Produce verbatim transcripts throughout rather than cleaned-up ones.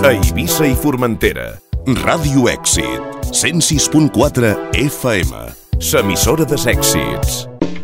A Eivissa i Formentera, Ràdio Èxit, cent sis punt quatre F M, l'emissora dels èxits.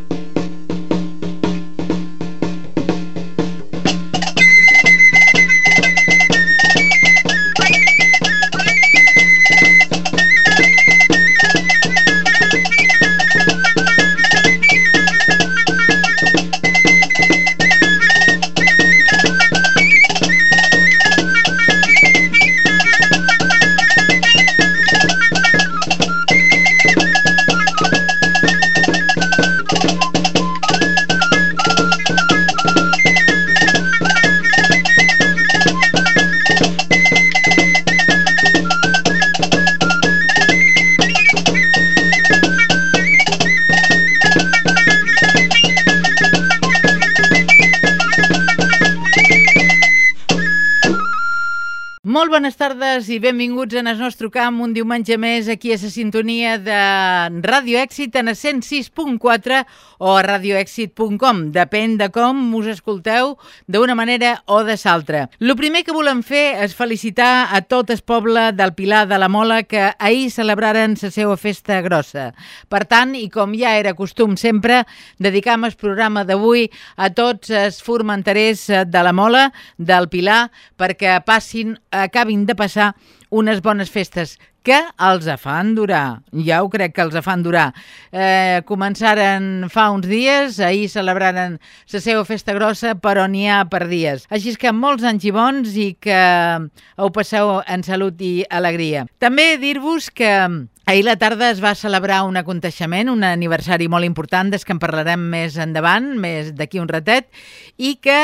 Molt bones tardes i benvinguts en el nostre camp un diumenge més aquí a la sintonia de Ràdio Èxit en el cent sis punt quatre o a radioèxit punt com. Depèn de com us escolteu d'una manera o de l'altra. El primer que volem fer és felicitar a tot el poble del Pilar de la Mola que ahir celebraren la seva festa grossa. Per tant, i com ja era costum sempre, dedicam el programa d'avui a tots els formenterers de la Mola, del Pilar, perquè passin acabin de passar unes bones festes que els fan durar. Ja ho crec que els fan durar. Eh, començaren fa uns dies, ahir celebraren la seva festa grossa, però n'hi ha per dies. Així que molts anys i bons i que ho passeu en salut i alegria. També dir-vos que ahir la tarda es va celebrar un aconteixement, un aniversari molt important, des que en parlarem més endavant, més d'aquí un ratet, i que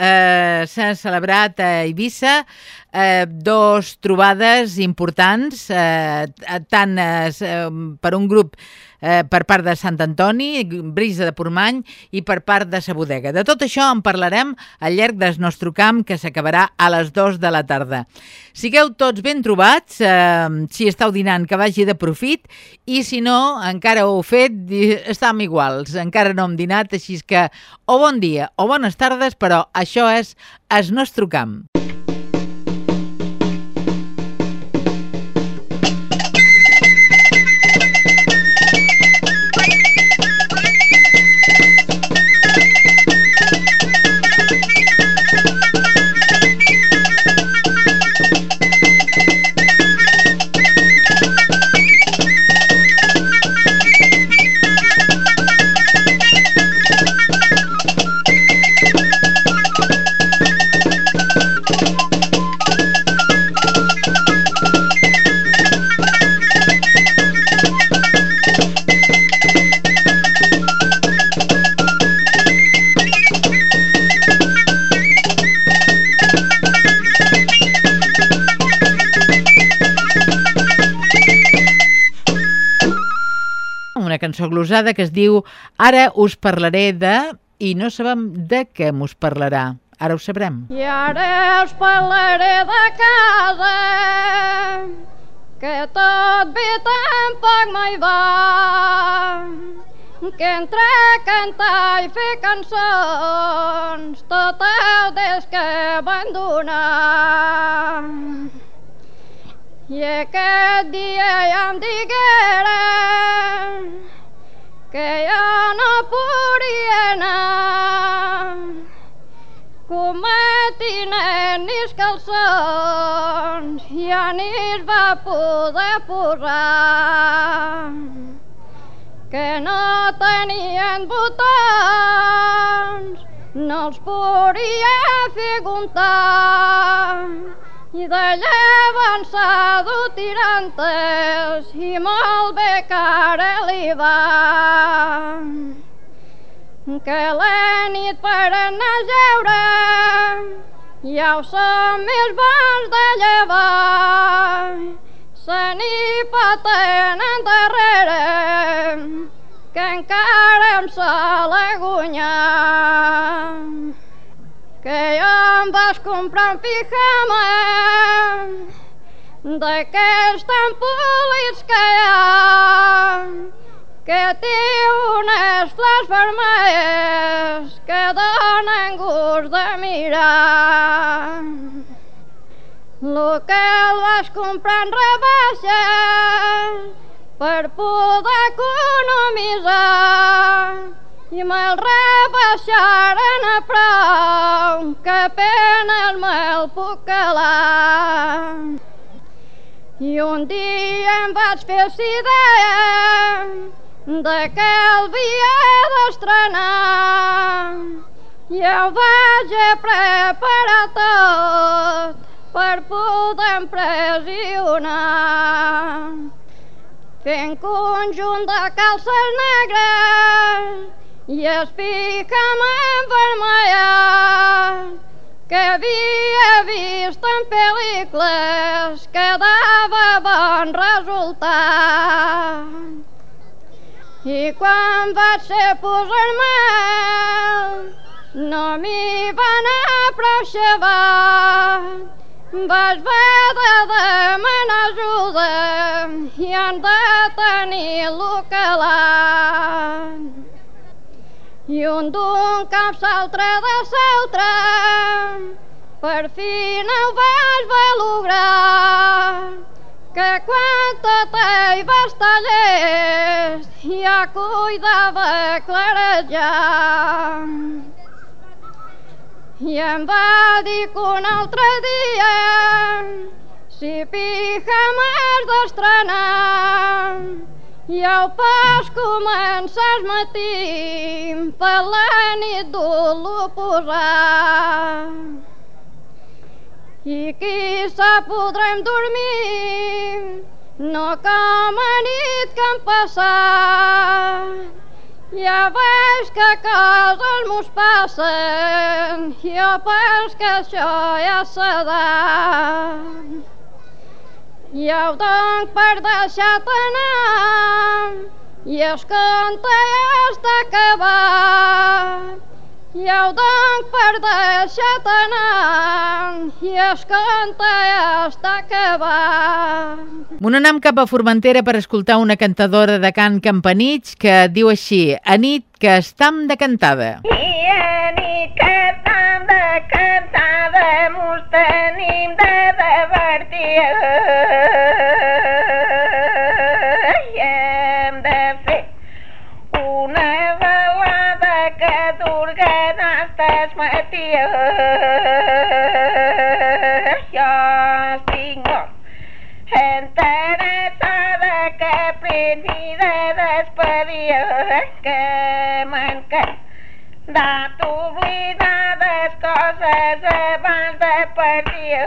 eh, s'ha celebrat a Eivissa eh, dos trobades importants, eh, tant eh, per un grup eh, per part de Sant Antoni, Brisa de Portmany, i per part de sa bodega. De tot això en parlarem al llarg del nostre camp, que s'acabarà a les dues de la tarda. Sigueu tots ben trobats, eh, si esteu dinant que vagi de profit, i si no, encara ho heu fet, estem iguals, encara no hem dinat, així que o bon dia o bones tardes, però això és el nostre camp. Una cançó glosada que es diu Ara us parlaré de... i no sabem de què mos parlarà. Ara ho sabrem. I ara us parlaré de casa, que tot bé tampoc mai va, que entre cantar i fer cançons tot el des que abandonar. I aquest dia ja em digueren que jo no podia anar, com matinen ni els calçons ja ni es va poder posar, que no tenien botons, no els podia fer comptar, i d'allà van s'ha dut tirantes i molt bé que ara li va. Que la nit per anar a jeure ja ho som més bons de llevar, se n'hi paten endarrere que encara em sol agunyar. Que jo em vas comprar un pijama d'aquells tan polits que hi ha, que té unes flors vermelles que donen gust de mirar. Lo que el vas comprar en rebaixes per poder economitzar i me'l rebaixaren a prou que apenas me'l puc calar. I un dia em vaig fer idea de que el havia d'estrenar i ho vaig preparar tot per poder impressionar. Fent conjunt de calces negres i espicament vermellat que havia vist en pel·lícules que dava bon resultat. I quan vaig ser posar-me'l no m'hi va anar prou xavat. Vaig haver de demanar ajuda i han de tenir-lo calat. I un d'un cap s'altre de l'altre, per fi no ho vaig belograr, que quan tot ell va estar llest ja cuidava clarejar. I em va dir que un altre dia, si pija m'has d'estrenar, ja ho pas comença al matí, per la nit dur-lo posar. I qui sap podrem dormir, no com a nit que hem passat. Ja veig que coses mos passen, jo pens que això ja s'edat. Ja ho dono per deixar-te anar, i el conte ja està acabat. Ja ho dono per deixar-te anar, i el conte ja està acabat. Me n'anem cap a Formentera per escoltar una cantadora de cant campanits que diu així: a nit que estam de cantada. I a nit que estam de cantada mos tenim de divertir. I hem de fer una balada que durguem hasta el matí. Jo estic molt interessada que prengui de despedir, que m'encanta d'oblidar les coses abans de partir,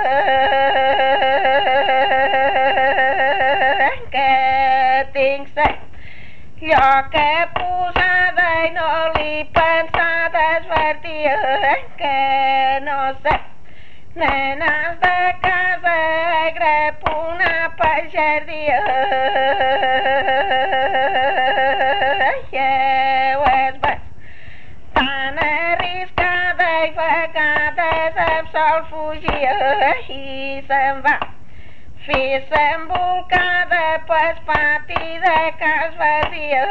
que tinc set lloc posada i no li pensada esvertir, que no sé nenes de casa grep una pel jardí. Jo es veig tan arriscada i vegades em sol fugir i se'n va fer-se embolcada pel pati de cas vazia.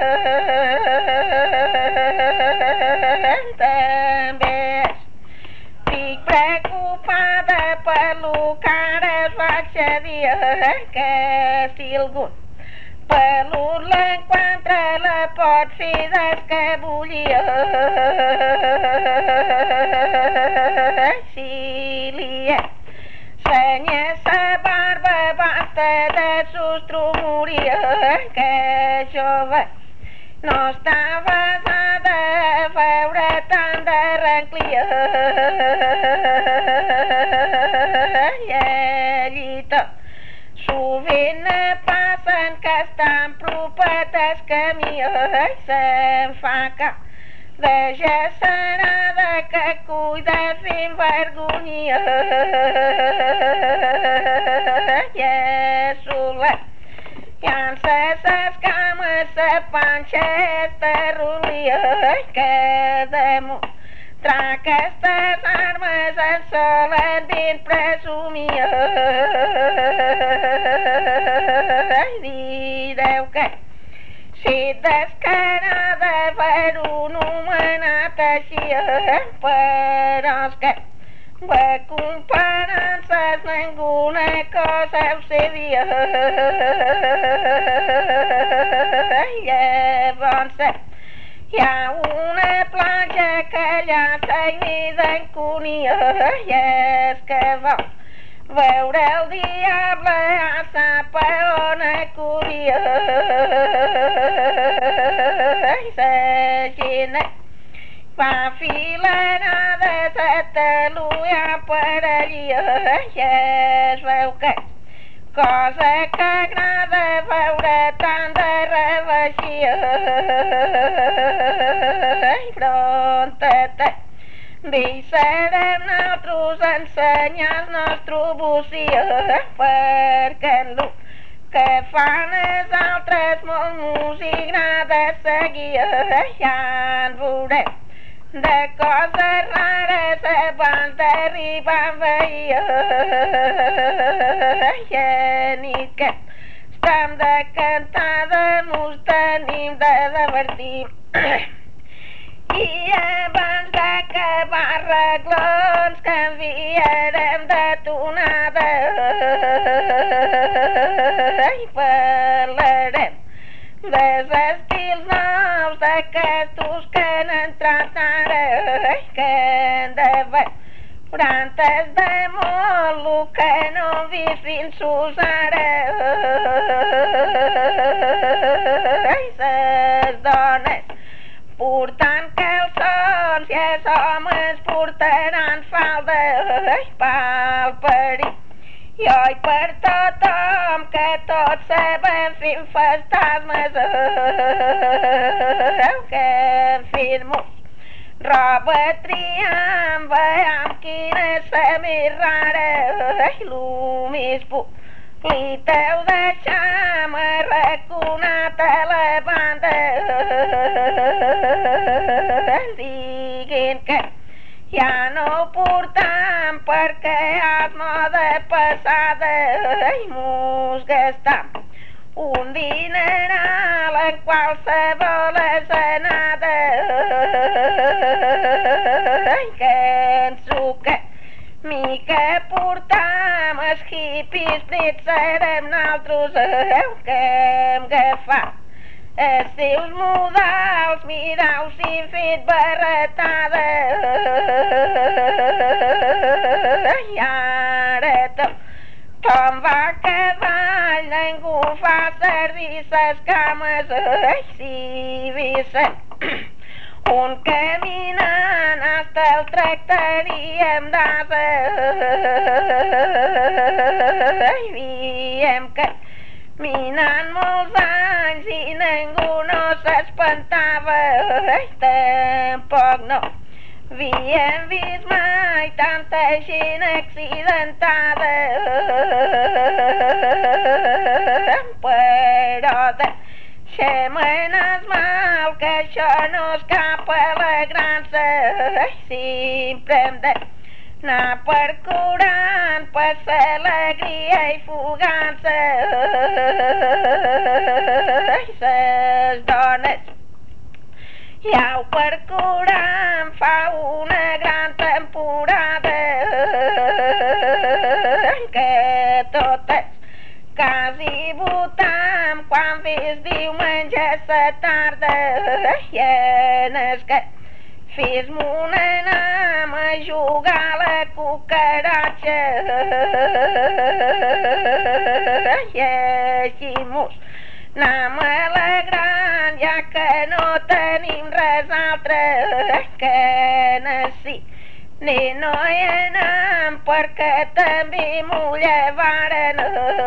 També estic preocupada per lo que ara es va accedir, que si algun pelut l'encontra la pot fer d'escabullir. Si li ensenya sa barba basta de sostrumorir, que jo veig no està basada a veure tant de ranclia. I allí tot sovint passen que estan propetes camí i se'n fa cap de gesserada que cuida fent vergonya. I a solet llança ses cames, sa panxa esterrolia, que damunt aquestes armes en solen ben presumir. Direu que si descarada per un homenat així, però és que va comparant-se nosaltres ninguna cosa ho sabia. Llavors hi ha una platja que allà seguida en conia, i és que vol veure el diable a sap on acudia. I la gent fa filanades a taluar per allí, i es veu que cosa que agrada veure tant de rebaixia. I pronta deixarem nosaltres ensenyar el nostre bocia, perquè en lo que fan els altres molt música de seguir, ja en veurem de coses rares abans d'arribar a veia. I a nit que estem de cantada mos tenim de divertir. I abans d'acabar reglons canviarem de tonada i parlarem dels estils nous d'aquestos que han entrat ara, que han de veure antes de molt lo que no hem vist fins ara. I les dones portant calçons i els homes portaran falda pel perill. I oi per tothom que tots sabem fent fantasmes, que fem-nos roba triant, veiem quina és la més rara. I lo més polit heu deixat arraconat a la banda, diguin que ja no ho portam perquè és moda passada i mos gastam un dineral en qualsevol escenada. I que penso que mi que portam els hippies nets serem nosaltres, que hem agafat els seus modals, mirau-s'hi i fet barretada. I ara tothom va a cavall, ningú fa servir ses cames. Si vissin un caminant hasta el tractaríem d'asa. I veiem que minant molts anys i ningú no s'espantava, tampoc no havíem vist mai tanta gent accidentada. Però deixem anar mal, que això no és cap alegrança, sempre hem de anar percurant per l'alegria i fugança. I les dones ja ho percurant fa una gran temporada, que totes quasi votam quan ves diumenge a la tarda. I en el que fes-me un anam a jugar a la cucaratxa, i així mos anem alegrant, ja que no tenim res altre que nací. Ni no hi anem perquè també m'ho llevaren.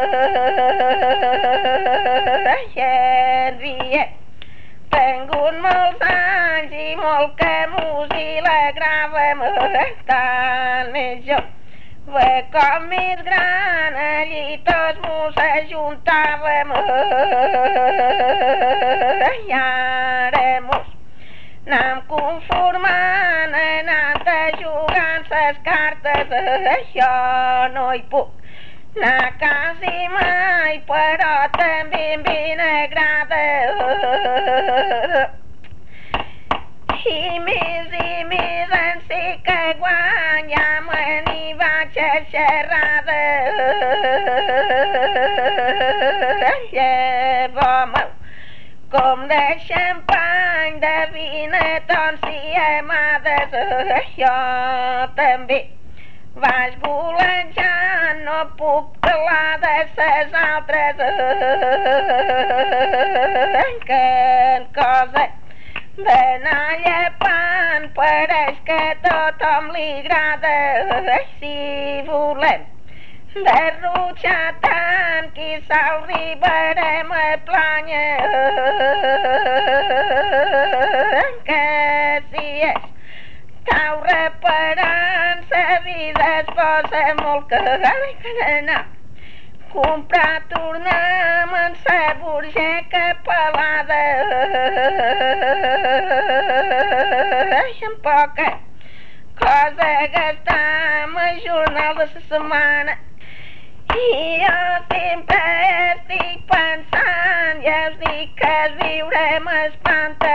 I enviem tingut molts anys i molt que mos hi l'agràvem, tant més jo com més gran, allí tots mos ajuntàvem. I ara mos anem conformant, anant a jugant ses cartes. Jo no hi puc anar quasi mai, però també em ben agrada. I més i més en sé que guanyam, n'hi vaig a xerrada. Lleva-me com de xampany, de vinetons i amades. Jo també vaig golejant, no puc calar de ses altres. Que cosa d'anar llepant pareix que a tothom li agrada. Si volem derrotxar tant, quizà arribarem a planya. Que si és cau reparant, sa vida es posa molt carregada. Comprar, tornem en sa burgeca pelada. En poca cosa gastar amb el jornal de la setmana. I jo sempre estic pensant, ja us dic que es viure m'espanta.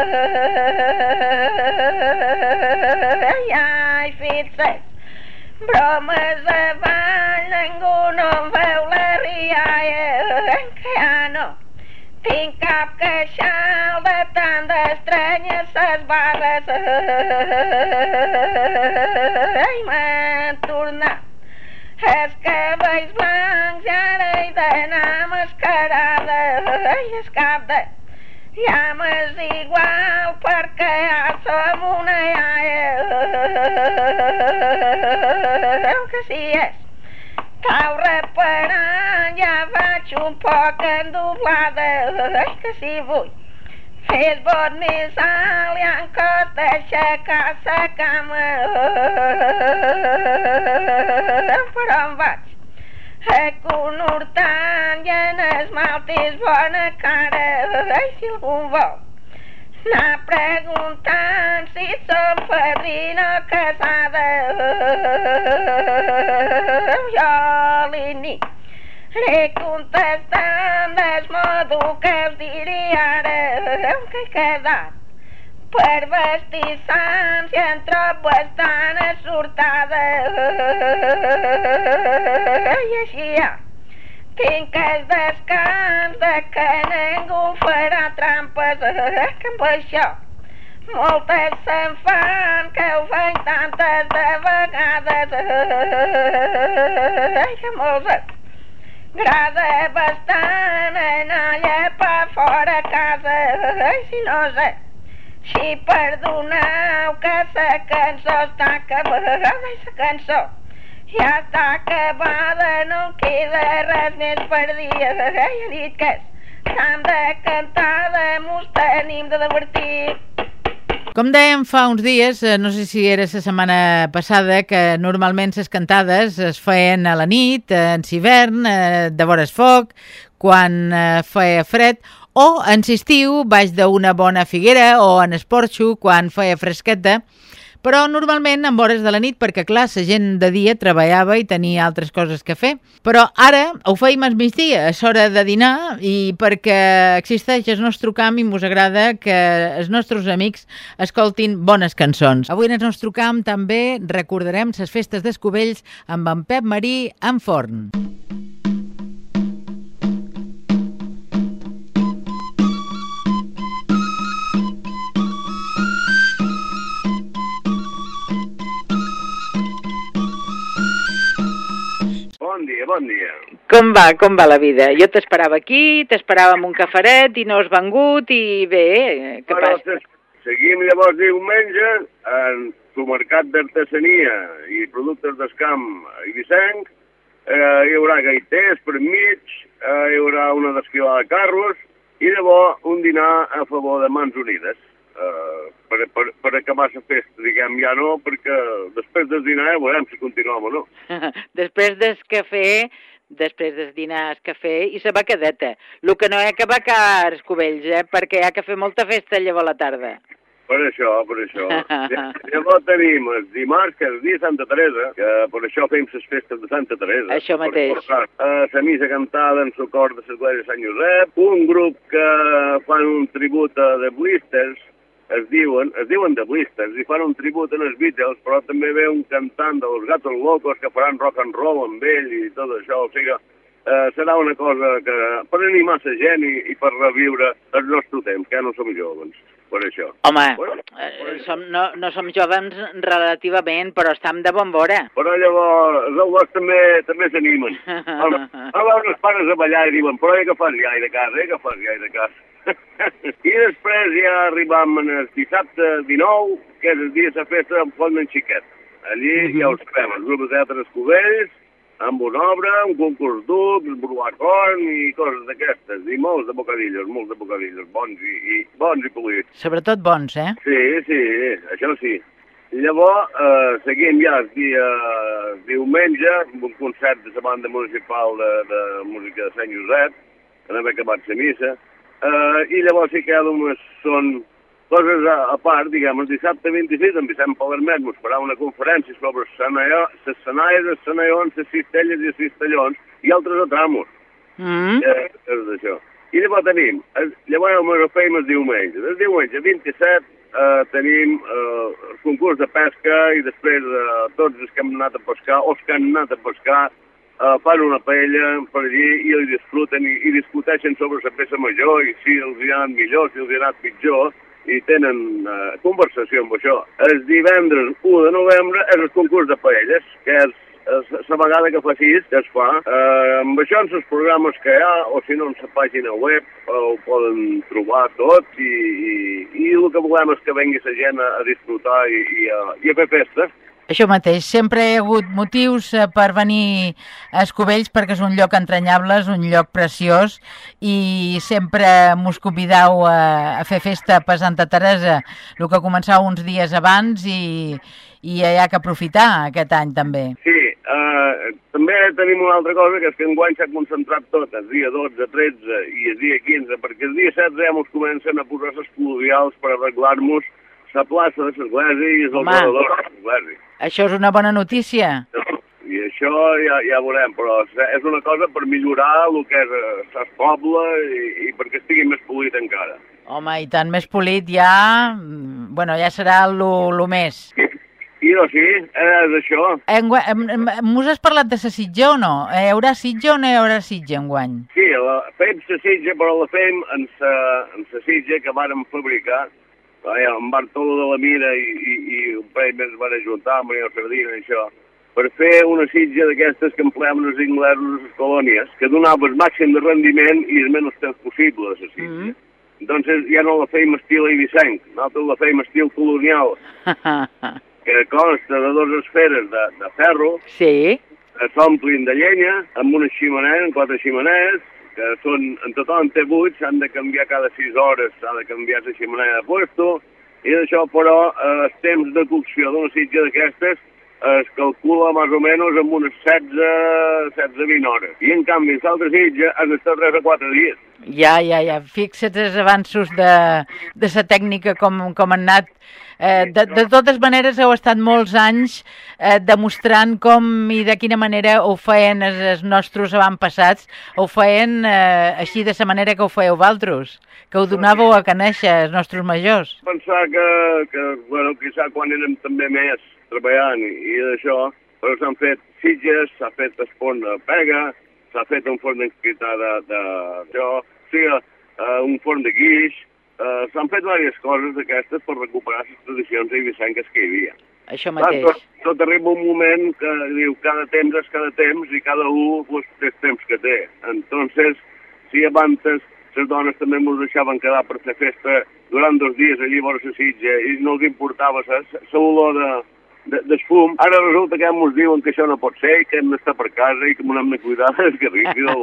Ai, fixa't, bromes avall, ningú no em veu la rialla, que ja no tinc cap queixal de tant d'estranyes ses barres. Ai, m'han tornat els cabells blancs i ara he d'anar mascarada. Ai, es cap de ja m'és igual perquè ja som una iaia. Que si és cau reparant, ja vaig un poc endoblada. Ai, que si vull fer el bot més alt i en costa aixecar sa cama. Però em vaig aconhortant i en esmalt és bona cara. Ai, si algú vol anar preguntant si som padrina o casada, jo li aniré contestant del modo que us diria ara, que he quedat per vestir sants i em trobo bastant assortada. I així ja tinc el descans de que ningú farà trampes, que amb això moltes se'n fan, que ho fan tantes de vegades. Ai, que molts agrada bastant anar a llepar fora a casa. Ai, si no sé si perdoneu que sa cançó està acabada. Ai, sa cançó ja està acabada, no queda res més per dir. Ai, he dit que s'han de cantar, de mos tenim de divertir. Com dèiem fa uns dies, no sé si era la setmana passada, que normalment les cantades es feien a la nit, en hivern, de vores foc, quan feia fred, o en estiu baix d'una bona figuera o en esporxo quan feia fresqueta, però normalment en hores de la nit, perquè clar, la gent de dia treballava i tenia altres coses que fer. Però ara ho feim al migdia, és hora de dinar, i perquè existeix el nostre camp i mos agrada que els nostres amics escoltin bones cançons. Avui en el nostre camp també recordarem les festes d'Escovells amb en Pep Marí en Forn. Bon dia, bon dia. Com va, com va la vida? Jo t'esperava aquí, t'esperava amb un caferet i no has vengut i bé, què Però passa? seguim llavors diumenge en el mercat d'artesania i productes del camp a Eivissenc. Eh, hi haurà gaiters per mig, eh, hi haurà una desfilada de carros i llavors un dinar a favor de Mans Unides. Uh, per, per, per acabar la festa, diguem, ja no, perquè després del dinar ja veurem si continuem o no. Després del cafè, després del dinar, el cafè i la becadeta. El que no hi ha que becar, Escovells, eh? Perquè hi ha que fer molta festa llavors a la tarda. Per això, per això. Llavors tenim el dimarts, que és el dia de Santa Teresa, que per això fem les festes de Santa Teresa. Això mateix. Per portar uh, la missa cantada en socor de l'església de Sant Josep, un grup que fan un tribut a The Blisters, es diuen, es diuen de blistes i fan un tribut en els Beatles, però també ve un cantant dels Gatos Locos que faran rock and roll amb ell i tot això, o sigui, eh, serà una cosa que per animar la gent i, i per reviure el nostre temps, que ja no som joves, per això. Home, bueno, eh, som, no, no som joves relativament, però estem de bon vora. Però llavors els abuelos també també s'animen. A veure els pares a ballar i diuen, però he que fas ja de casa, he que fas ja de casa. I després ja arribam el dissabte dinou, que és el dia de la festa amb Font d'en Xiquet. Allí uh -huh. ja ho sabem, el grup de teatre Escovells, amb una obra, un concurs d'ucs, bruacorn i coses d'aquestes, i molts de bocadillos, molts de bocadillos, bons i, i bons i polits. Sobretot bons, eh? Sí, sí, això sí. Llavors, eh, seguim ja el dia diumenge, amb un concert de la banda municipal de, de música de Sant Josep, que n'ha acabat la missa. Uh, I llavors sí que només són coses a, a part, diguem, el dissabte vint-i-sis en Vicent Palermet mos farà una conferència sobre les senaies, els senaions, les cistelles i els cistellons i altres atramos. Mm. Eh, és d'això. I llavors tenim, el, llavors ens fem el diumenge. El diumenge vint-i-set uh, tenim uh, el concurs de pesca i després uh, tots els que hem anat a pescar o els que han anat a pescar Uh, fan una paella per allí i hi disfruten i, i discuteixen sobre la peça major i si els hi ha anat millor, si els hi ha anat pitjor i tenen uh, conversació amb això. El divendres u de novembre és el concurs de paelles, que és la vegada que fa sis, que es fa. Uh, amb això en els programes que hi ha, o si no en la pàgina web, uh, ho poden trobar tot i, i, i el que volem és que vengui la gent a, a disfrutar i, i, a, i a fer festa. Això mateix, sempre hi ha hagut motius per venir a Escovells perquè és un lloc entranyable, és un lloc preciós i sempre mos convidau a, a fer festa per Santa Teresa, el que començava uns dies abans i, i hi ha que aprofitar aquest any també. Sí, eh, també tenim una altra cosa, que és que enguany s'ha concentrat tot, el dia dotze, tretze i el dia quinze, perquè el dia setze ja mos comencen a posar les pluvials per arreglar-nos la plaça de l'església i els alrededors de l'església. Això és una bona notícia. I això ja, ja veurem, però és una cosa per millorar el que és el poble i, i perquè estigui més polit encara. Home, i tant més polit ja... Bueno, ja serà el més. I no, sí, és això. Mos has parlat de la sitja o no? Hi haurà sitja o no hi haurà sitja enguany? Sí, la, fem la sitja, però la fem en la sitja que vàrem fabricar. Ja, en Bartolo de la Mira i, i, i un parell més van ajuntar, amb Maria Sardina i això, per fer una sitja d'aquestes que empleaven els inglesos a les colònies, que donava el màxim de rendiment i el menys temps possible a la sitja. Mm -hmm. Entonces ja no la feim estil eivissenc, nosaltres la feim estil colonial, que consta de dues esferes de, de ferro, sí, que s'omplin de llenya, amb una ximenea, amb quatre ximenees, que són, en total té vuit, s'han de canviar cada sis hores, s'ha de canviar la ximenea de puesto, i d'això, però, eh, el temps de cocció d'una sitja d'aquestes es calcula més o menys amb unes setze a vint hores. I, en canvi, l'altra sitja has d'estar tres a quatre dies. Ja, ja, ja. Fixa't els avanços de, de la tècnica com, com han anat. Eh, de, de totes maneres, heu estat molts anys eh, demostrant com i de quina manera ho feien els, els nostres avantpassats, ho feien eh, així de la manera que ho fèieu vosaltres, que ho donàveu a conèixer els nostres majors. Pensar que, que bueno, quizà quan érem també més treballant i, i d'això, però s'han fet sitges, s'ha fet el forn de pega, s'ha fet un forn d'enscritar d'això, o sigui, uh, un forn de guix, uh, s'han fet diverses coses d'aquestes per recuperar les tradicions eivissenques que hi havia. Això mateix. Tot, tot arriba un moment que diu cada temps és cada temps i cada un pues, té el temps que té. Entonces, si abans les dones també ens deixaven quedar per fer festa durant dos dies allí a vora la sitja i no els importava l'olor de De, d'esfum, ara resulta que ens diuen que això no pot ser i que hem d'estar per casa i que m'ho hem de cuidar des que arribi del...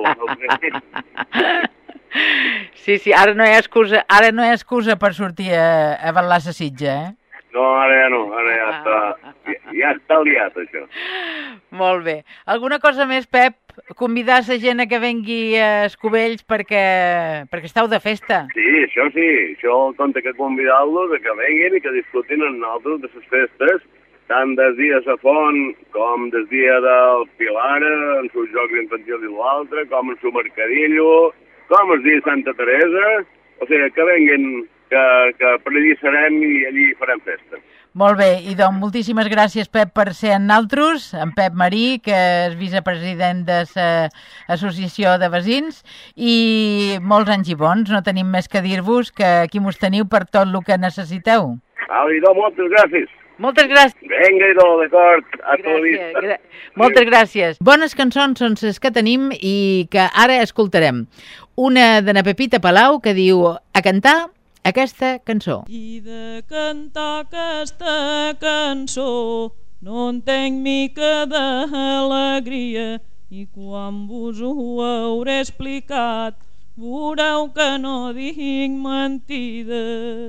Sí, sí, ara no hi ha excusa, ara no hi ha excusa per sortir a, a ballar la sitja, eh? No, ara ja no, ara ja està, ja, ja està liat, això. Molt bé. Alguna cosa més, Pep? Convidar la gent a que vengui a Escovells perquè, perquè esteu de festa. Sí, això sí, això compta que convidar-los a que venguin i que disfrutin amb nosaltres de les festes, tant des dia de la Font com des dia del Pilar, en sus jocs infantils i l'altre, com en su mercadillo, com el dia de Santa Teresa, o sigui, que venguin que, que per allí serem i allí farem festa. Molt bé, i doncs moltíssimes gràcies, Pep, per ser amb naltros, en Pep Marí, que és vicepresident de l'Associació de Vesins, i molts anys i bons. No tenim més que dir-vos que aquí mos teniu per tot el que necessiteu. Au, idò, moltes gràcies. Moltes gràcies. Vinga, idò, d'acord, a tota la vista. Gra moltes gràcies. Bones cançons són les que tenim i que ara escoltarem. Una de na Pepita Palau que diu a cantar aquesta cançó. I de cantar aquesta cançó no en tenc mica d'alegria, i quan vos ho hauré explicat veureu que no dic mentida.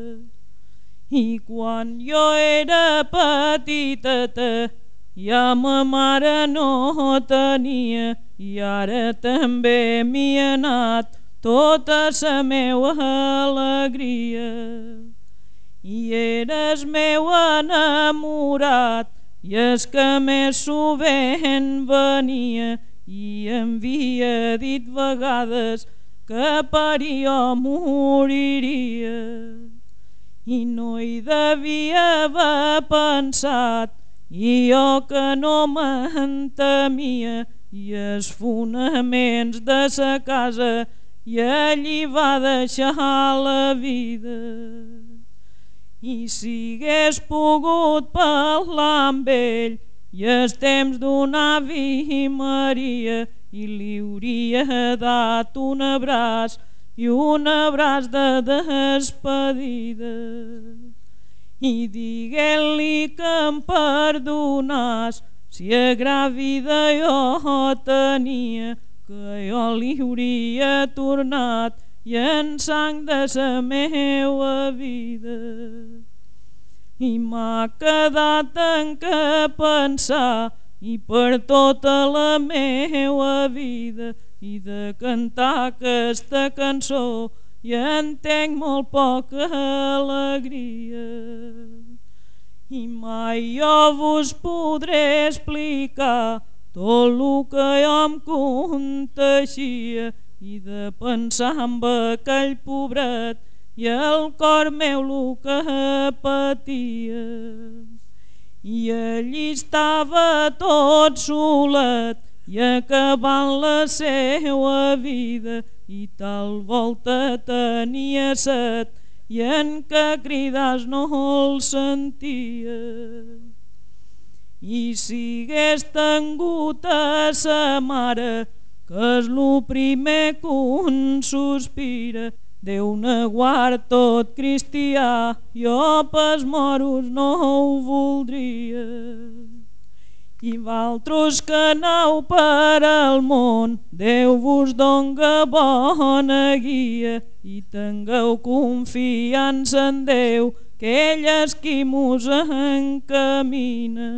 I quan jo era petiteta ja ma mare no tenia, i ara també m'hi ha anat tota la meua alegria. I eres meu enamorat, i és que més sovint venia, i em havia dit vegades que per jo moriria. I no hi devia haver pensat, i jo que no me'n temia, i els fonaments de sa casa i allí va deixar la vida. I si hagués pogut parlar amb ell i el temps d'un Ave Maria, i li hauria dat un abraç i un abraç de despedida, i diguent-li que em perdonàs si a gràvida jo tenia, que jo li hauria tornat i en sang de sa meua vida. I m'ha quedat en què pensar i per tota la meua vida, i de cantar aquesta cançó i entenc molt poca alegria. I mai jo vos podré explicar tot el que jo em conteixia, i de pensar en aquell pobret i el cor meu el que patia. I allí estava tot solet i acabant la seua vida, i tal volta tenia set i en què cridàs no el sentia. I si hagués tingut a sa mare, que és lo primer que un sospira, Déu ne guard tot cristià, jo pels moros no ho voldria. I valtros que aneu per al món, Déu vos donga bona guia, i tingueu confiança en Déu, que ell és qui mos encamina.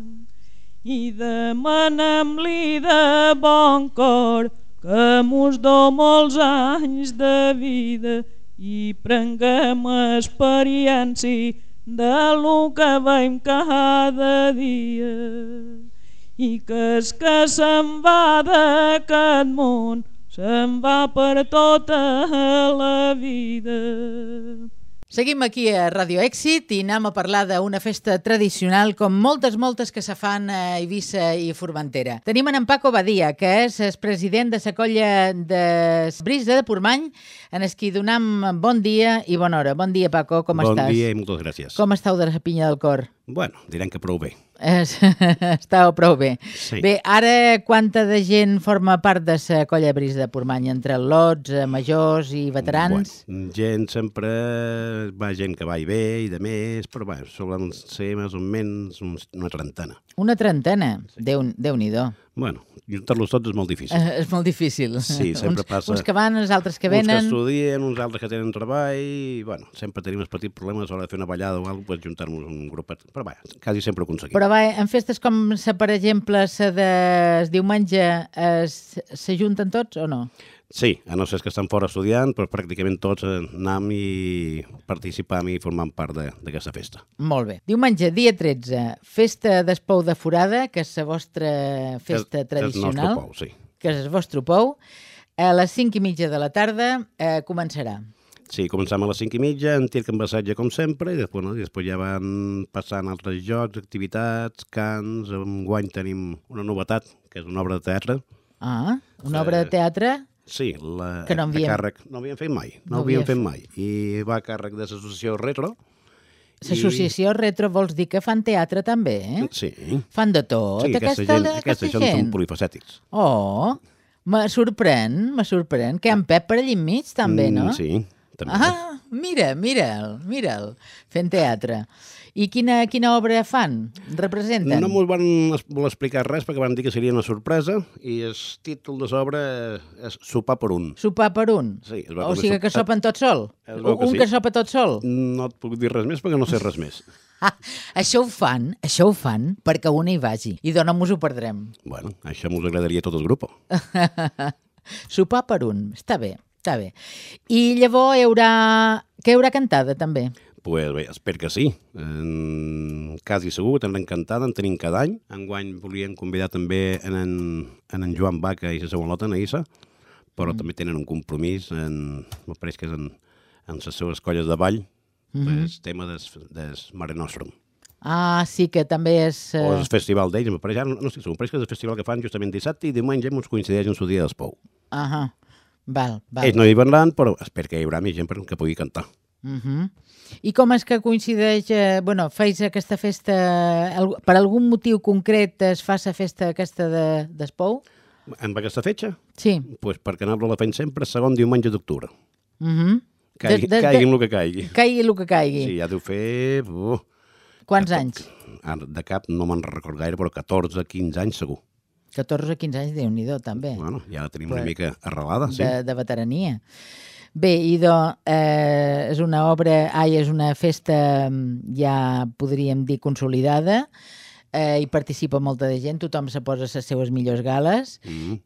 I demanem-li de bon cor que mos do molts anys de vida, i prenguem experiència de lo que veiem cada dia. I que és que se'n va d'aquest món, se'n va per tota la vida. Seguim aquí a Radio Èxit i anem a parlar d'una festa tradicional com moltes, moltes que se fan a Eivissa i Formentera. Tenim en Paco Badia, que és el president de la colla de Brisa de Portmany, en el qui donem bon dia i bona hora. Bon dia, Paco, com bon estàs? Bon dia i moltes gràcies. Com estàu de la pinya del cor? Bueno, direm que prou bé. Estàu prou bé. Sí. Bé, ara quanta de gent forma part de la colla de Brisa de Portmany, entre lots, majors i veterans? Bueno, gent sempre va gent que va i ve i de més, però bueno, solen ser més o menys una trentena. Una trentena? Déu, Déu-n'hi-do. Bueno, juntar-los tots és molt difícil. Eh, és molt difícil. Sí, sempre uns, passa. Uns que van, els altres que venen. Uns que estudien, uns altres que tenen treball, i bueno, sempre tenim els petits problemes a l'hora de fer una ballada o alguna cosa, pues, juntar-nos un grupet. Però bé, quasi sempre ho aconseguim. Però va, en festes com la, per exemple, la de diumenge, s'ajunten tots o no? Sí, a no ser que estan fora estudiant, però pràcticament tots anem i participam i formam part d'aquesta festa. Molt bé. Diumenge, dia tretze, festa d'Espou de Forada, que és la vostra festa que, tradicional. Que és el nostre pou, sí. Que és el vostre pou. A les cinc i mitja de la tarda eh, començarà. Sí, començam a les cinc i mitja, en tir que envasatge com sempre, i després, no, i després ja van passant altres jocs, activitats, cants. Enguany tenim una novetat, que és una obra de teatre. Ah, una obra de teatre? Sí, la, que no havíem... a càrrec, no havíem fet mai, no, no havíem fet mai. I va a càrrec de l'associació Retro. L'associació i... Retro vols dir que fan teatre també, eh? Sí. Fan de tot, sí, aquesta, aquesta, gent, aquesta, aquesta gent. gent són polifacètics. Oh, me sorprèn, me sorprèn. Que en Pep per allà enmig també, no? Mm, sí, també. Ah, mira, mira'l, mira'l, fent teatre. I quina, quina obra fan? Representen? No m'ho van voler explicar res perquè van dir que seria una sorpresa i el títol de l'obra és Sopar per un. Sopar per un? Sí. Es va o sigui que sopen tot sol? Que un sí. que sopa tot sol? No et puc dir res més perquè no sé res més. Ah, això ho fan, això ho fan perquè una hi vagi i dona mos ho perdrem. Bueno, això mos agradaria a tot el grup. Sopar per un, està bé, està bé. I llavors hi haurà... Què hi haurà cantada també? Pues bé, espero que sí. En... Quasi segur, tindrem cantada, en tenim cada any. Enguany volien convidar també en en, en, en Joan Baca i la seva lota, Naïssa, però mm. també tenen un compromís, en... me pareix que és en, en les seves colles de ball, mm -hmm. el tema del, del Mare Nostrum. Ah, sí, que també és... Uh... O el festival d'ells, me pareix, no, no sé, me pareix que és el festival que fan justament dissabte i diumenge ens coincideix en el dia d'Espou. Ahà, val, val. Ells no hi vendran, però espero que hi haurà més gent que pugui cantar. Uh -huh. I com és que coincideix, eh, bueno, feis aquesta festa, per algun motiu concret es fa la festa aquesta de, d'Espou? Amb aquesta fetge? Sí. Doncs pues perquè nosaltres la fem sempre segon diumenge d'octubre. Uh -huh. Caigui, de, de, caigui el que caigui. Caigui el que caigui. Sí, ja deu fer... Uh, Quants anys? Ara, de cap no me'n record gaire, però catorze, quinze anys segur. catorze, quinze anys, Déu-n'hi-do, també. Bueno, ja la tenim una mica arrelada, sí. De, de veterania. Bé, idò, eh, és una obra, ai, és una festa, ja podríem dir, consolidada, eh, hi participa molta de gent, tothom se posa les seues millors gales, mm.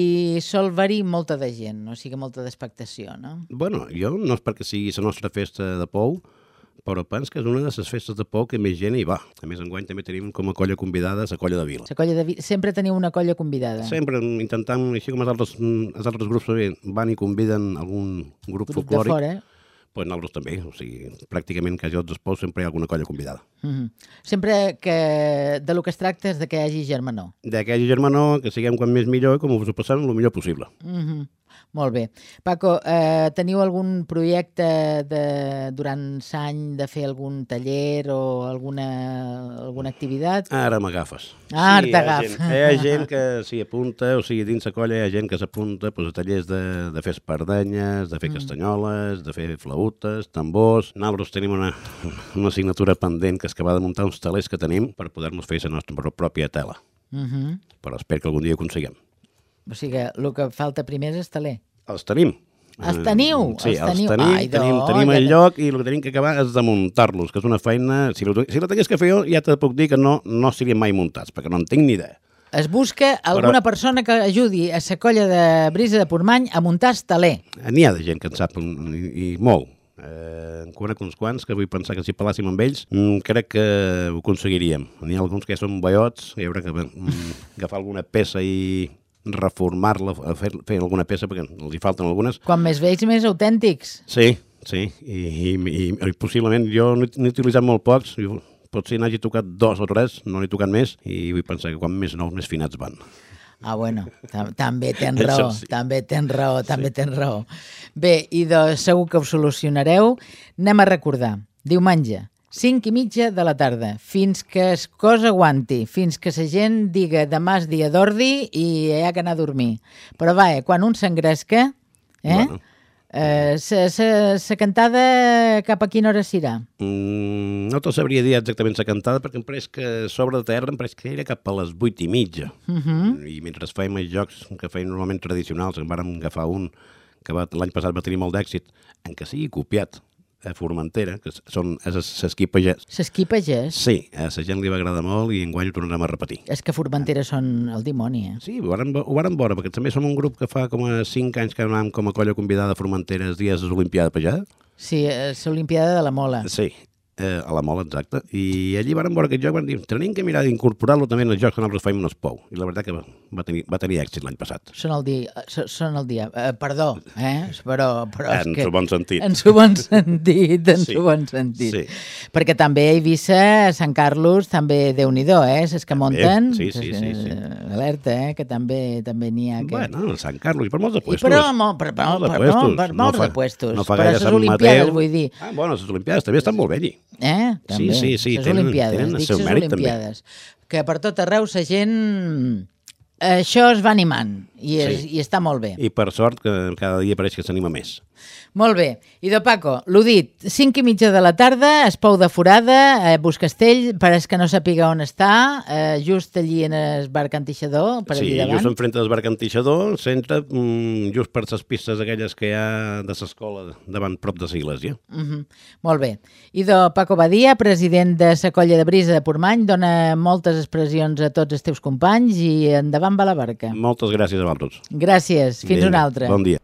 i sol venir molta de gent, o sigui, molta d'expectació, no? Bueno, jo no és perquè sigui la nostra festa de Pou, però penso que és una de les festes de Pou que més gent hi va. A més, enguany també tenim com a colla convidada la Colla de Vila. La Colla de Vila. Sempre teniu una colla convidada. Sempre intentam, així com els altres, els altres grups van i conviden algun grup, grup folclòric. De fora, eh? Pues nosaltres també, o sigui, pràcticament quasi tots els Pous sempre hi ha alguna colla convidada. Mm-hmm. Sempre que de lo que es tracta és de que hi hagi germanor. De que hi hagi germanor, que siguem quan més millor i com us ho passem el millor possible. Mm-hmm. Molt bé. Paco, eh, teniu algun projecte de, durant l'any de fer algun taller o alguna, alguna activitat? Ara m'agafes. Ah, sí, t'agafes. Hi, hi ha gent que s'hi apunta, o sigui, dins la colla hi ha gent que s'apunta pues, a tallers de, de fer espardenyes, de fer mm. castanyoles, de fer flautes, tambors. Nosaltres tenim una, una assignatura pendent que és que va de muntar uns talers que tenim per poder-nos fer la nostra pròpia tela. Mm-hmm. Però espero que algun dia ho aconseguim. O sigui, el que falta primer és el taler. Els tenim. Els teniu? Sí, els, els teniu. tenim, Ai, tenim, do, tenim ja el te... lloc i el que tenim que acabar és de muntar-los, que és una feina... Si, lo, si la tingués que fer jo, ja te puc dir que no, no serien mai muntats, perquè no en tinc ni idea. Es busca alguna Però... persona que ajudi a la colla de Brisa de Portmany a muntar el taler. N'hi ha de gent que en sap, i, i molt. Eh, en conec uns quants que vull pensar que si parlàssim amb ells crec que ho aconseguiríem. N'hi ha alguns que ja són veiots, hi haurà que agafar alguna peça i reformar-la, fer, fer alguna peça perquè els hi falten algunes. Quan més vells, més autèntics. Sí, sí, i, i, i, i possiblement jo n'he utilitzat molt pocs, potser n'hagi tocat dos o tres, no n'he tocat més, i vull pensar que quan més nous, més finats van. Ah, bueno, també tens raó, sí. també tens raó, també sí. tens raó. Bé, i de, segur que ho solucionareu. Anem a recordar, diumenge, cinc i mitja de la tarda, fins que es cosa aguanti, fins que la gent diga demà és dia d'ordi i hi ha que anar a dormir. Però va, eh, quan un s'engresca, eh, bueno. eh, la cantada cap a quina hora s'irà? Mm, no te sabria dir exactament la cantada, perquè em pareix que sobre de terra em pareix que era cap a les vuit i mitja. Uh -huh. I mentre fèiem els jocs que feien normalment tradicionals, en vàrem agafar un que l'any passat va tenir molt d'èxit, en què sigui copiat a Formentera, que són l'esquí pagès. L'esquí pagès? Sí, a la gent li va agradar molt i enguany ho tornarem a repetir. És que Formentera són el dimoni, eh? Sí, ho varen, ho varen veure, perquè també som un grup que fa com a cinc anys que anàvem com a colla convidada a Formentera els dies de l'Olimpiada Pagès. Sí, l'Olimpiada de la Mola. Sí, Eh, a la Mola, exacte. I allí van veure aquest joc, van dir, tenim que mirar d'incorporar-lo també en els jocs que nosaltres fem en el Pou. I la veritat que va tenir, va tenir èxit l'any passat. Són el dia, són el dia. Eh, perdó, eh? Però, però en és que... su bon sentit. En su bon sentit, en sí. su bon sentit. Sí. Perquè també a Eivissa, a Sant Carlos, també Déu-n'hi-do, eh? És que munten. Sí, sí, sí, sí. Alerta, eh? Que també també n'hi ha. Que... Bueno, el Sant Carlos, i per molts de puestos. I per, per, per, per, per, per, per, per molts de puestos. No fa per gaire les Sant Olimpiades, Mateu. vull dir. Ah, bueno, les Olimpiades també estan molt bé allí. Eh? També. Sí, sí, sí. Les Tenen, Olimpiades, tenen el dic seu les mèrit Olimpiades. També. Que per tot arreu la gent... Això es va animant i, és, sí. i està molt bé. I per sort que cada dia pareix que s'anima més. Molt bé. I de Paco, l'ho dit, cinc i mitja de la tarda, es Pou de Forada, a Buscastell, per als que no sàpiga on està, eh, just allí en el bar Cantixador, per sí, allí davant. just enfrente del bar Cantixador, centre, mm, just per les pistes aquelles que hi ha de l'escola davant prop de l'església. Uh -huh. Molt bé. I de Paco Badia, president de la Colla de Brisa de Portmany, dona moltes expressions a tots els teus companys i endavant va la barca. Moltes gràcies a vosaltres. Gràcies. Fins Vinga, una altra. Bon dia.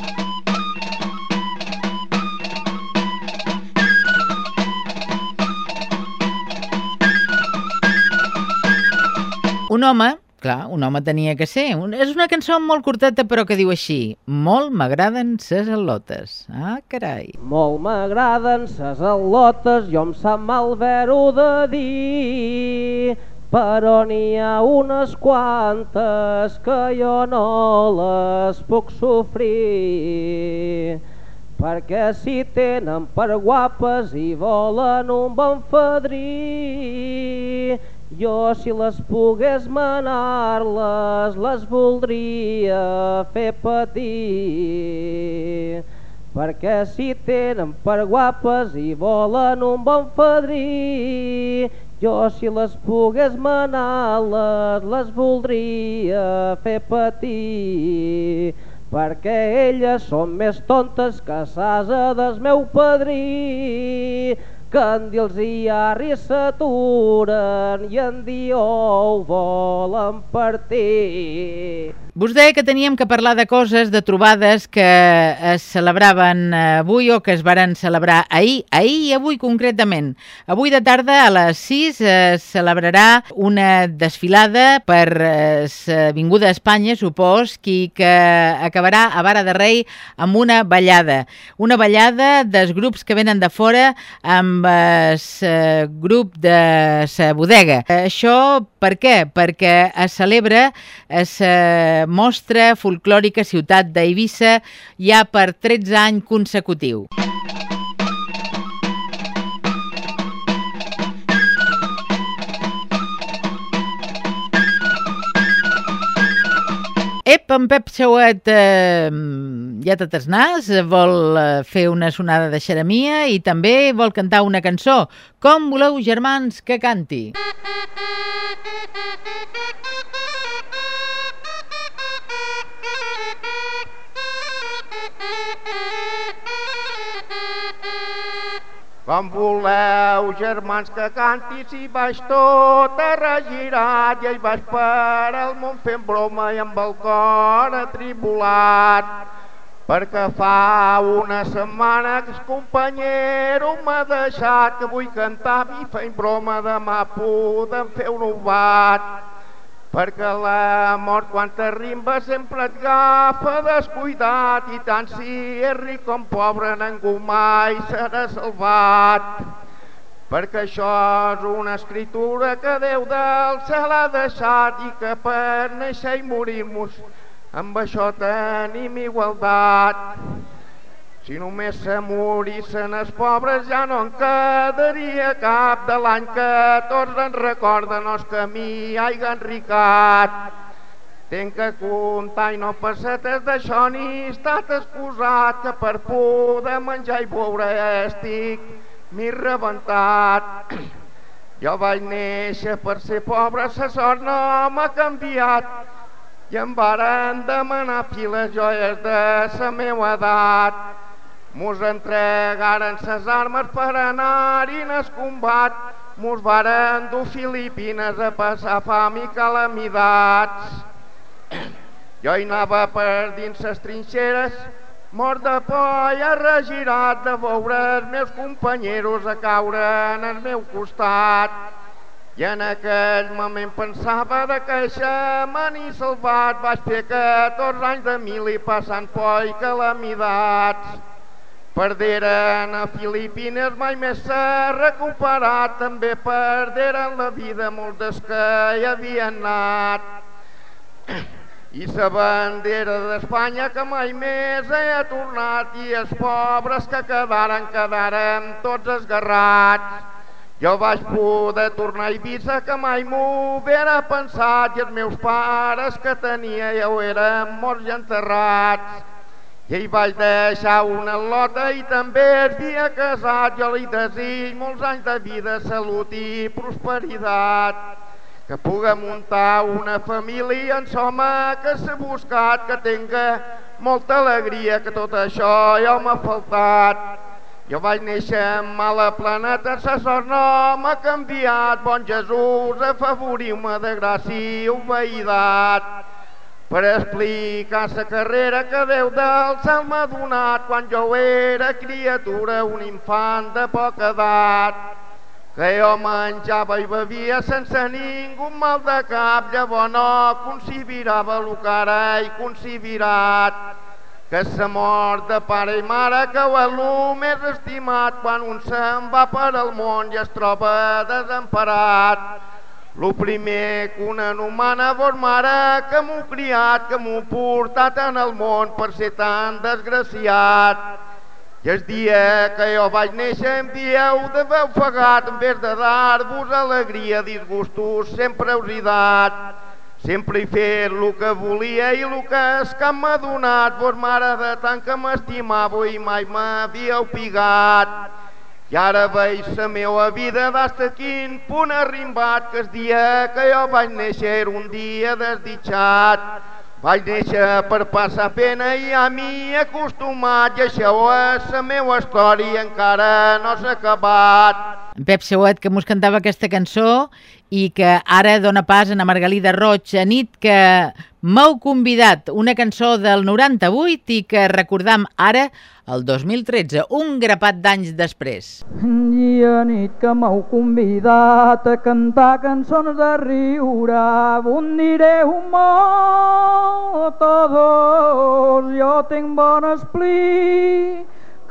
Un home, clar, un home tenia que ser. Un, és una cançó molt curteta però que diu així: molt m'agraden ses al·lotes. Ah, carai. Molt m'agraden ses al·lotes, jo em sap mal haver-ho de dir, però n'hi ha unes quantes que jo no les puc sofrir, perquè si tenen per guapes i volen un bon fadrí, jo si les pogués manar-les les voldria fer patir, perquè si tenen per guapes i volen un bon fadrí, jo si les pogués manar-les les voldria fer patir, perquè elles són més tontes que s'asa del meu padrí, que en dir-los i arri s'aturen i en dir ho volen partir. Vos deia que teníem que parlar de coses, de trobades que es celebraven avui o que es varen celebrar ahir, ahir i avui concretament. Avui de tarda a les sis es celebrarà una desfilada per l'Avinguda Espanya, supos, i que acabarà a Vara de Rei amb una ballada. Una ballada dels grups que venen de fora amb el grup de la bodega. Això per què? Perquè es celebra la mostra folclòrica Ciutat d'Eivissa ja per tretze anys consecutiu. Ep, en Pep Xauet eh, ja tot el nas, vol eh, fer una sonada de xeremia i també vol cantar una cançó. Com voleu, germans, que canti? Com voleu, germans, que canti, si vaig tot arregirat i hi vaig per al món fent broma i amb el cor atribulat, perquè fa una setmana que el companyero m'ha deixat, que vull cantar i fent broma demà podem fer un obat, perquè la mort quan t'arrimba sempre et agafa descuidat i tant si és ric com pobre ningú mai serà salvat, perquè això és una escritura que Déu del cel ha deixat i que per néixer i morir-nos amb això tenim igualtat. Si només se morissen els pobres ja no en quedaria cap de l'any que tots en recorden els que a mi haiga enricat. Tenc que comptar i no pessetes d'això ni estat excusat, que per poder menjar i beure estic m'hi rebentat. Jo vaig néixer per ser pobre, sa sort no m'ha canviat i em varen demanar files joies de sa meua edat. Mos entregaren ses armes per anar-hi en el combat, mos varen dur Filipines a passar fam i calamidats. Jo hi anava per dins ses trinxeres mort de por i arregirat de veure els meus companyeros a caure en el meu costat. I en aquell moment pensava de queixar-me'n i salvat vaig fer catorze anys de mili passant por i calamidats. Perderen a Filipines, mai més s'ha recuperat, també perderen la vida molts dels que hi havien anat. I la bandera d'Espanya que mai més hi ha tornat i els pobres que quedaren, quedaren tots esgarrats. Jo vaig poder tornar a Eivissa que mai m'ho hubiera pensat i els meus pares que tenia ja ho eren morts i enterrats. I ell vaig deixar una lota i també es havia casat. Jo li desig molts anys de vida, salut i prosperitat, que puga muntar una família en home que s'ha buscat, que tenga molta alegria, que tot això ja m'ha faltat. Jo vaig néixer en mala planeta, sa sort no m'ha canviat. Bon Jesús, afavoriu-me de gràcia i obeïdat, per explicar la carrera que Déu del cel m'ha donat quan jo era criatura, un infant de poca edat, que jo menjava i bevia sense ningú mal de cap. Llavors no concebirava el que ara he concebirat, que la mort de pare i mare que ho és el més estimat quan un se'n va per al món i es troba desemparat. Lo primer que una humana vos mare que m'ho criat, que m'ho portat en el món per ser tan desgraciat. I el dia que jo vaig néixer em dieu d'haver ofegat, en vez de dar-vos alegria, disgustos sempre us he dat. Sempre he fet el que volia i el que és que m'ha donat, vos mare de tant que m'estimàveu i mai m'havíeu pigat. I ara veig la meva vida d'hasta quin punt ha rimbat, que el dia que jo vaig néixer era un dia desditjat. Vaig néixer per passar pena i a mi acostumat, i això és la meva història, encara no s'ha acabat. En Pep Sauet, que mos cantava aquesta cançó i que ara dona pas a Margalida Roig, a nit que m'heu convidat, una cançó del noranta-vuit i que recordam ara el dos mil tretze, un grapat d'anys després. I a nit que m'heu convidat a cantar cançons de riure, un diré un mot o dos, jo tinc bon esplit,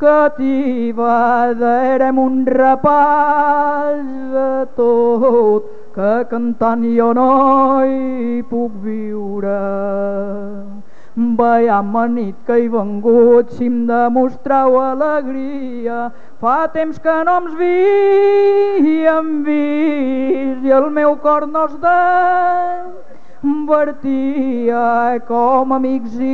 cativa d'erem un repàs de tot, que cantant jo no hi puc viure. Veiem a nit que he vengut, si em demostrau alegria, fa temps que no ens havíem vist i el meu cor no es divertia, com amics i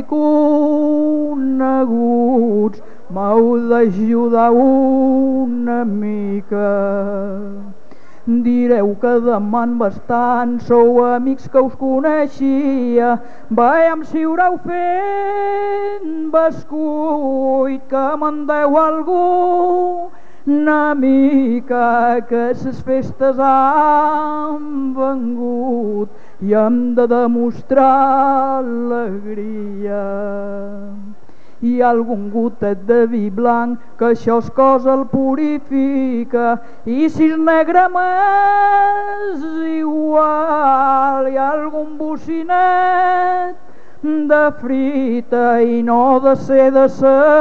coneguts m'heu d'ajudar una mica. Direu que deman bastant, sou amics que us coneixia, veiem si haureu fet bescuit, que me'n deu algú una mica, que ses festes han vengut i hem de demostrar alegria. Hi ha algun gotet de vi blanc que això es cosa el purifica, i si és negre m'és igual. Hi ha algun bocinet de frita i no de ser de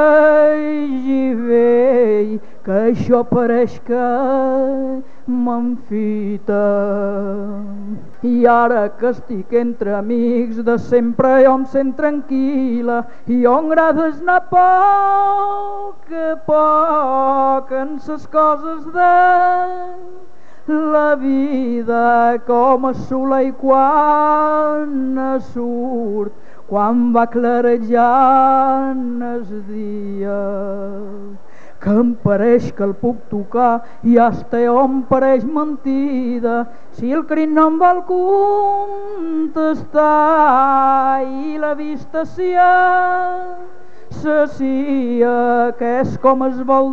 segivell, que això pareix que m'enfita. I ara que estic entre amics de sempre jo em sent tranquil·la, i jo m'agrades anar a poc a poc en ses coses de la vida, com a soleil quan surt, quan va clarejant els dies, que em pareix que el puc tocar i hasta jo em pareix mentida, si el crit no em vol contestar i la vista sia sacia, que és com es vol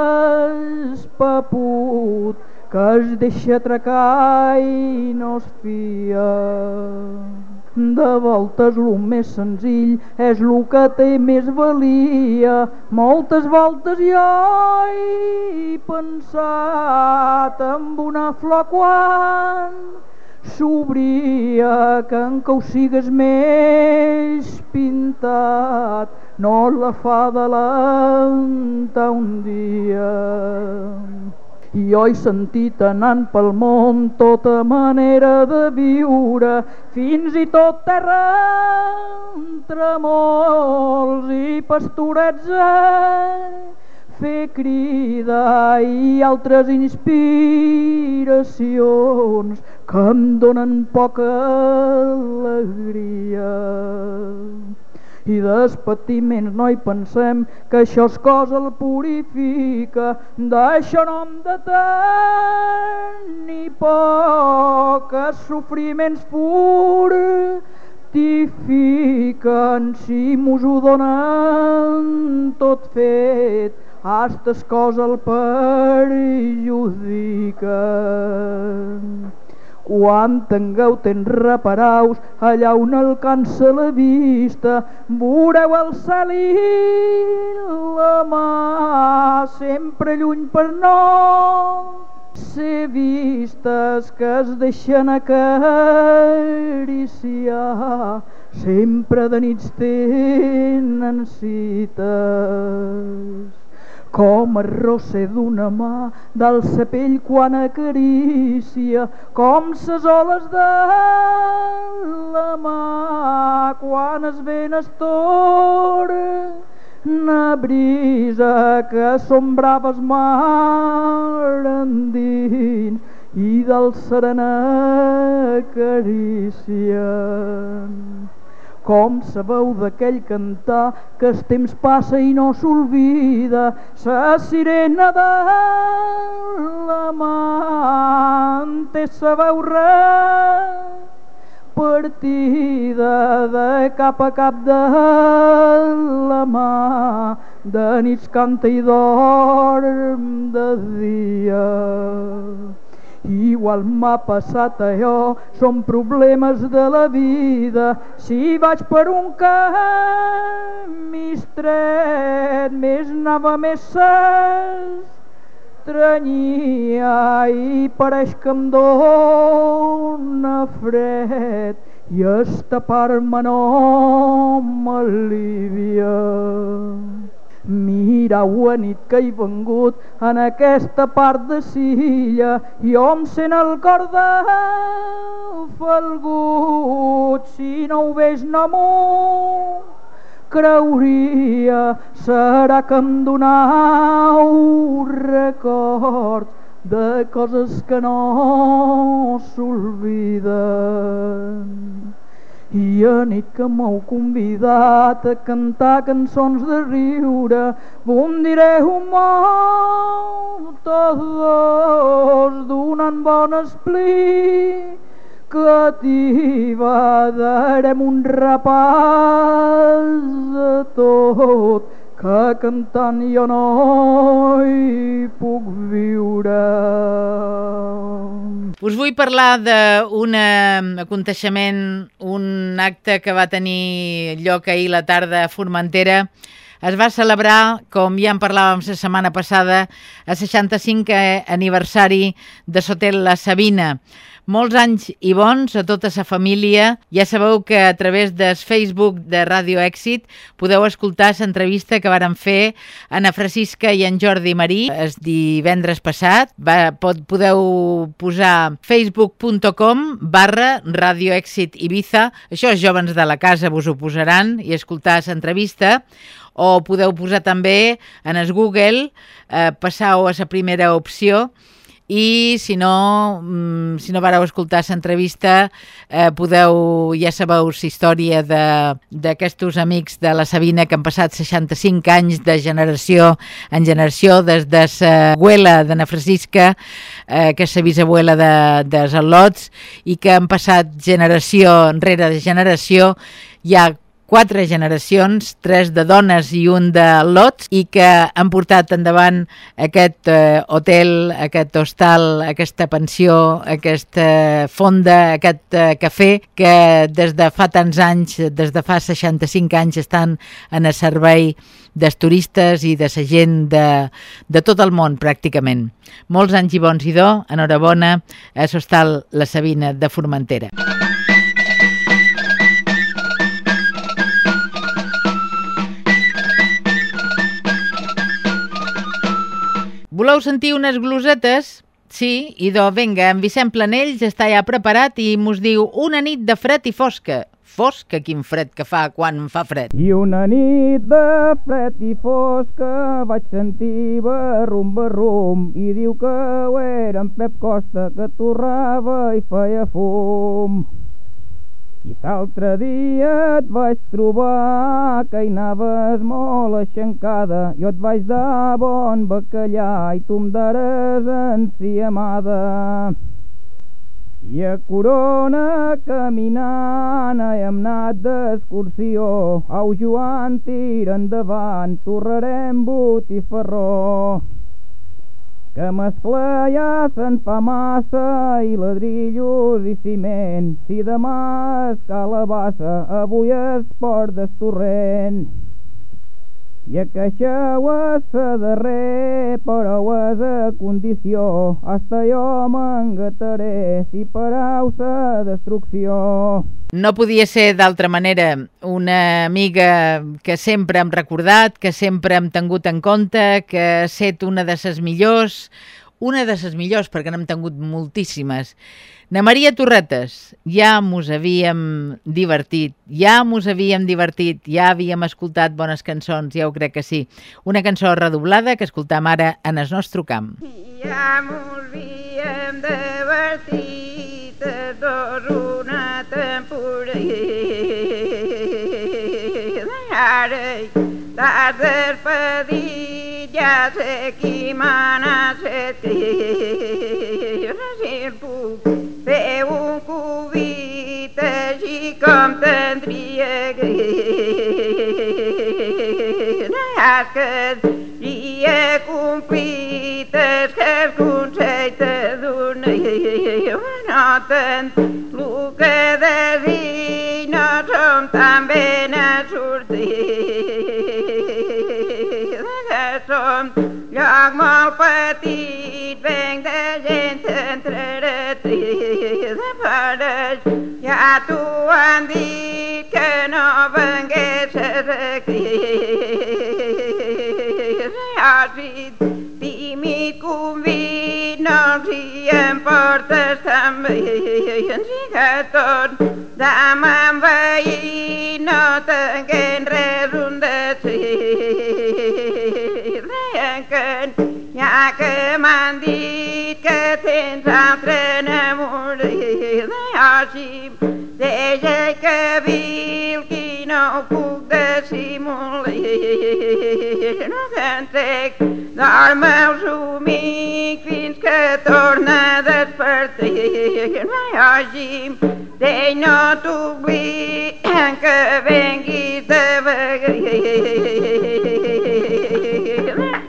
despaput, que es deixa atracar i no es fia. De voltes lo més senzill és lo que té més valia. Moltes voltes jo he pensat amb una flor quan s'obria, que en que ho sigues més pintat no la fa d'alentar un dia. I jo he sentit anant pel món tota manera de viure, fins i tot terra entre molts i pastorets fer crida i altres inspiracions que em donen poca alegria. I dels patiments no hi pensem, que això és cosa el purifica. D'això no hem de tenir por, que els sofriments fortifiquen. Si mos ho donen tot fet, astes coses el perjudiquen. Quan tingueu temps reparaus allà on alcança la vista, veureu el cel i la mà sempre lluny per no ser vistes, que es deixen acariciar, sempre de nits tenen cites. Com el roser d'una mà del cepell quan acaricia, com ses oles de la mà quan es ven estora, na brisa que són braves mar endins i del serena acaricien. Com sabeu d'aquell cantar que el temps passa i no s'olvida, sa sirena de la mà en té sabeu repartida de cap a cap de la mà, de nits canta i dorm de dia. Igual m'ha passat allò, són problemes de la vida. Si vaig per un camí estret, més anava més s'estranyia i pareix que em dóna fred i estapar-me no m'alivia. Mirau a nit que he vengut en aquesta part de Silla, jo em sent el cor defalgut. Si no ho veig no m'ho creuria, serà que em donau records de coses que no s'olviden. I a nit que m'heu convidat a cantar cançons de riure, vos diré un mot tots dos donant bon explicativa. Darem un repàs a tot, que cantant jo no hi puc viure. Us vull parlar d'un aconteixement, un acte que va tenir lloc ahir la tarda a Formentera. Es va celebrar, com ja en parlàvem la setmana passada, el seixanta-cinquè aniversari de Sotel La Sabina. Molts anys i bons a tota sa família. Ja sabeu que a través del Facebook de Ràdio Èxit podeu escoltar l'entrevista que varen fer Anna Francisca i en Jordi Marí el divendres passat. Va, pot, podeu posar facebook punt com barra Ràdio Èxit Ibiza. Això els jovens de la casa vos ho posaran i escoltar l'entrevista. O podeu posar també en el Google, eh, passau a la primera opció. I si no, si no vareu escoltar l'entrevista, eh, podeu, ja sabeu, la història d'aquests amics de la Sabina que han passat seixanta-cinc anys de generació en generació, des de la abuela d'Anna Francisca, eh, que és la bisabuela de, dels al·lots, i que han passat generació enrere de generació, ja quatre generacions, tres de dones i un de lots, i que han portat endavant aquest eh, hotel, aquest hostal, aquesta pensió, aquesta fonda, aquest eh, cafè, que des de fa tants anys, des de fa seixanta-cinc anys, estan en el servei dels turistes i de la gent de, de tot el món, pràcticament. Molts anys i bons i do, enhorabona a l'hostal La Sabina de Formentera. Voleu sentir unes glosetes? Sí, idò, vinga, en Vicent Planells està ja preparat i mos diu una nit de fred i fosca. Fosca, quin fred que fa quan fa fred. I una nit de fred i fosca vaig sentir barrum, barrum, i diu que ho era en Pep Costa que torrava i feia fum. I l'altre dia et vaig trobar que hi anaves molt aixencada, jo et vaig dar bon bacallà i tu em dares enciamada. I a Corona caminant hem anat d'excursió, au Joan, tira endavant, torrarem botifarró. Que mescla ja se'n fa massa i ladrillos i ciment, si demà és calabassa, avui és port d'Estorrent. I aqueixeu a sa darrer, però és a condició, hasta jo m'engataré si parau sa destrucció. No podia ser d'altra manera, una amiga que sempre hem recordat, que sempre hem tingut en compte, que ha set una de ses millors, una de ses millors perquè n'hem tingut moltíssimes. Na Maria Torretes, ja mos havíem divertit, ja mos havíem divertit, ja havíem escoltat bones cançons, ja ho crec que sí. Una cançó redoblada que escoltam ara en el nostre camp. Ja mos havíem divertit tots una temporada, ara t'has despedir, ja sé qui m'ha sentit, si puc fer un cubit així com tindria gris, que havia complit el que el Consell te dona, no tant el que desig, no som tan ben a sortir, que som lloc molt petit, venc de gent entreretida, però ja t'ho han dit que no venguessis aquí. Jo si tímid convit no si em portes tan bé, si que tot demà em veí no tinguem res un desig, que ja que m'han dit que tens altre enamorat, jo si deixa que vilqui no ho puc dissimular, no que entrec dorm el somnic fins que torna a despertar, jo si d'ell no t'oblid que venguis de vegades.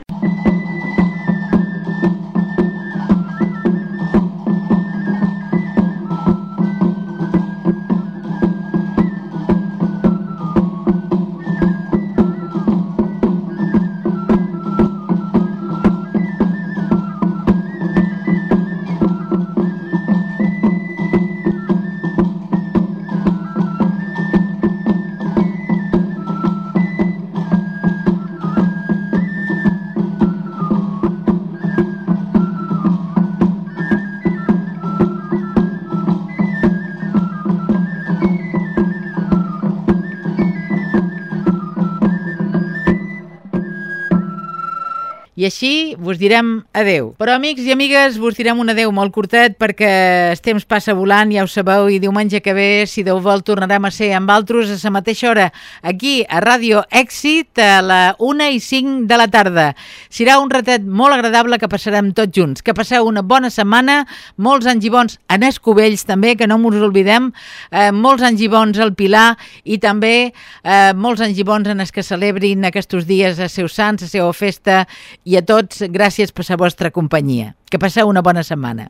i així vos direm adeu. Però amics i amigues, vos direm un adeu molt curtet perquè el temps passa volant, ja ho sabeu, i diumenge que ve, si Déu vol, tornarem a ser amb altres a la mateixa hora aquí a Ràdio Èxit a la una i cinc de la tarda. Serà un ratet molt agradable que passarem tots junts. Que passeu una bona setmana, molts anys i bons en Escubells també, que no ens oblidem, eh, molts anys i bons al Pilar i també eh, molts anys i bons en els que celebrin aquests dies a seus sants, a seva festa, i a tots gràcies per la vostra companyia. Que passeu una bona setmana.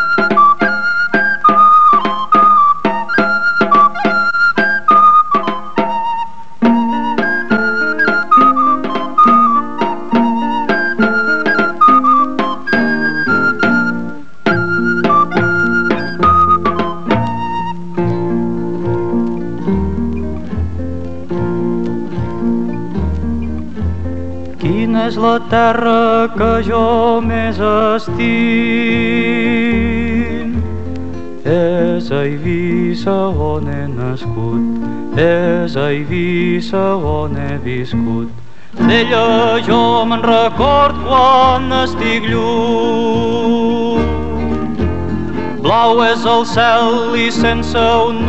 Quina és la terra que jo més estim? És a Eivissa on he nascut, és a Eivissa on he viscut. D'ella jo me'n record quan estic lluny. Blau és el cel i sense un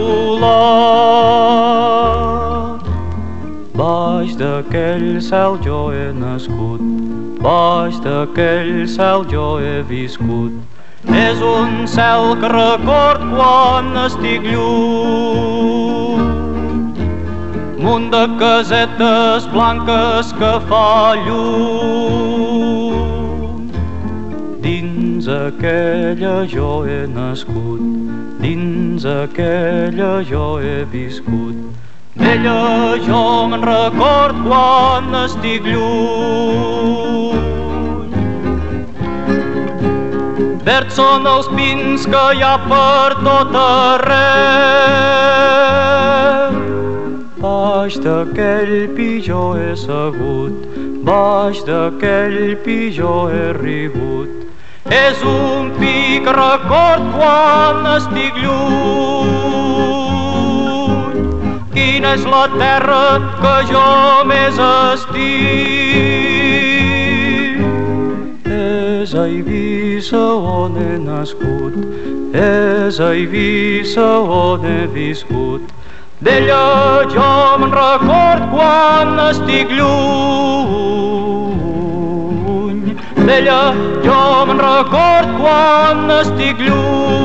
nuvolat. Baix d'aquell cel jo he nascut, baix d'aquell cel jo he viscut. És un cel que record quan estic lluny. Munt de casetes blanques que fa llum. Dins aquella jo he nascut, dins aquella jo he viscut. D'ella jo me'n record quan estic lluny. Verds són els pins que hi ha per tot arreu. Baix d'aquell pi jo he segut, baix d'aquell pi jo he rigut. És un pi que record quan estic lluny. Quina és la terra que jo més estim? És a Eivissa on he nascut, és a Eivissa on he viscut. D'ella jo me'n record quan estic lluny. D'ella jo me'n record quan estic lluny.